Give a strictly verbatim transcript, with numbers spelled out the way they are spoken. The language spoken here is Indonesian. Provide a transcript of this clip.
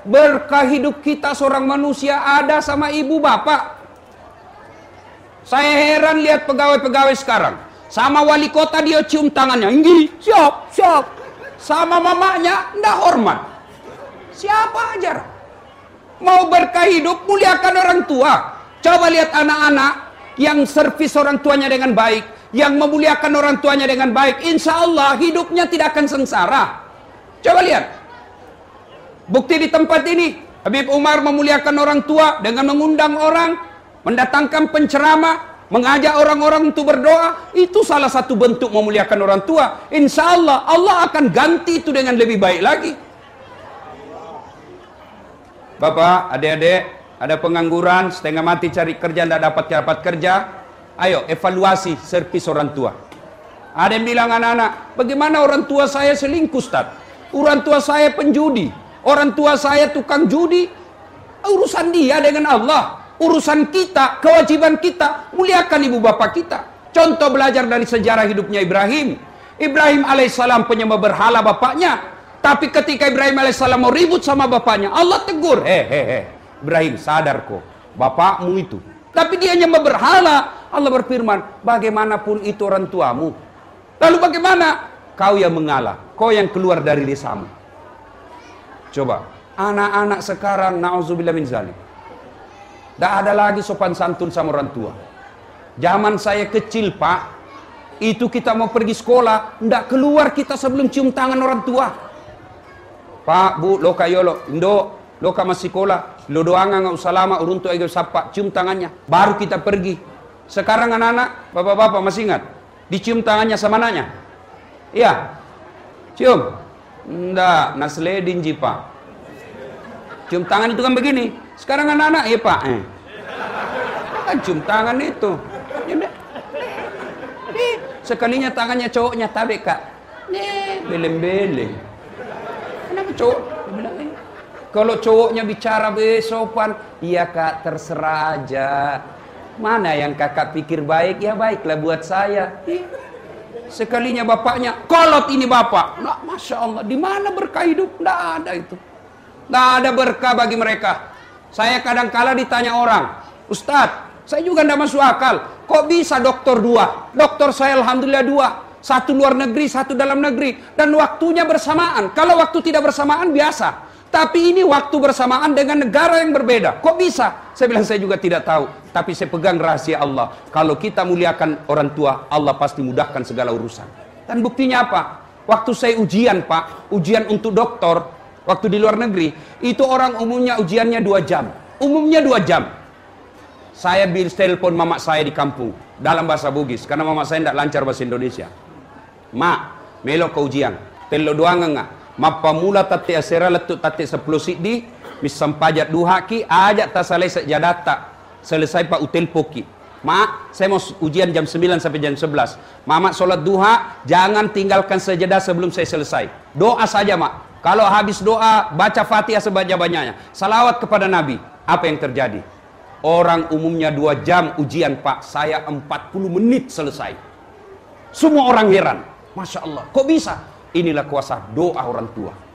Berkah hidup kita seorang manusia ada sama ibu bapak. Saya heran lihat pegawai-pegawai sekarang. Sama wali kota dia cium tangannya. Ini siap, siap. Sama mamanya ndak hormat. Siapa ajar? Mau berkah hidup, muliakan orang tua. Coba lihat anak-anak yang servis orang tuanya dengan baik, yang memuliakan orang tuanya dengan baik, insya Allah hidupnya tidak akan sengsara. Coba lihat. Bukti di tempat ini, Habib Umar memuliakan orang tua dengan mengundang orang, mendatangkan penceramah, mengajak orang-orang untuk berdoa. Itu salah satu bentuk memuliakan orang tua. Insya Allah, Allah akan ganti itu dengan lebih baik lagi. Bapak, adik-adik, ada pengangguran, setengah mati cari kerja, tidak dapat dapat kerja. Ayo, evaluasi servis orang tua. Ada yang bilang anak-anak, bagaimana orang tua saya selingkuh, Ustaz? Orang tua saya penjudi, orang tua saya tukang judi. Urusan dia dengan Allah. Urusan kita, kewajiban kita, muliakan ibu bapak kita. Contoh belajar dari sejarah hidupnya Ibrahim. Ibrahim alaihissalam penyembah berhala bapaknya. Tapi ketika Ibrahim alaihissalam mau ribut sama bapaknya, Allah tegur, hei, hei, hei, Ibrahim sadar kok, bapakmu itu. Tapi dia nyembah berhala. Allah berfirman, bagaimanapun itu orang tuamu. Lalu bagaimana? Kau yang mengalah, kau yang keluar dari desamu. Coba, anak-anak sekarang, na'udzubillah min zalik. Tidak ada lagi sopan santun sama orang tua. Zaman saya kecil, Pak, itu kita mau pergi sekolah, tidak keluar kita sebelum cium tangan orang tua. Pak, Bu, lo kayo lo, Indo, lo ka masih sekolah, lo doanga nggak usah lama, urun tuh aja sapa, cium tangannya, baru kita pergi. Sekarang anak-anak, bapak-bapak masih ingat, dicium tangannya sama anaknya? Iya, cium. Nggak, nasledin ji Pak. Cium tangan itu kan begini. Sekarang anak-anak, iya Pak. Eh. Kan cium tangan itu. Nih, sekalinya tangannya cowoknya tabe Kak. Nih, beleng-beleng. Kenapa cowok? Kalau cowoknya bicara besopan, iya Kak, terserah aja. Mana yang kakak pikir baik, ya baiklah buat saya. Sekalinya bapaknya, kolot ini bapak. Nah, Masya Allah, di mana berkah hidup? Nggak ada itu. Nggak ada berkah bagi mereka. Saya kadang-kala ditanya orang, Ustadz, saya juga nggak masuk akal. Kok bisa dokter dua? Dokter saya alhamdulillah dua. Satu luar negeri, satu dalam negeri. Dan waktunya bersamaan. Kalau waktu tidak bersamaan, biasa. Tapi ini waktu bersamaan dengan negara yang berbeda. Kok bisa? Saya bilang saya juga tidak tahu. Tapi saya pegang rahasia Allah. Kalau kita muliakan orang tua, Allah pasti mudahkan segala urusan. Dan buktinya apa? Waktu saya ujian, Pak. Ujian untuk doktor. Waktu di luar negeri. Itu orang umumnya ujiannya dua jam. Umumnya dua jam. Saya bil telepon mama saya di kampung. Dalam bahasa Bugis. Karena mama saya tidak lancar bahasa Indonesia. Mak, melok ke ujian. Telo doang enggak. Mapa mula tati asera letuk tati sepuluh sidi misam pajak duha ki ajak tak selesai jadata selesai pak utel poki. Mak, saya mau ujian jam sembilan sampai jam sebelas. Mama sholat duha, jangan tinggalkan sejadah sebelum saya selesai. Doa saja mak. Kalau habis doa, baca Fatihah sebanyak-banyaknya. Salawat kepada Nabi. Apa yang terjadi? Orang umumnya dua jam ujian pak, saya empat puluh menit selesai. Semua orang heran. Masya Allah, kok bisa? Inilah kuasa doa orang tua.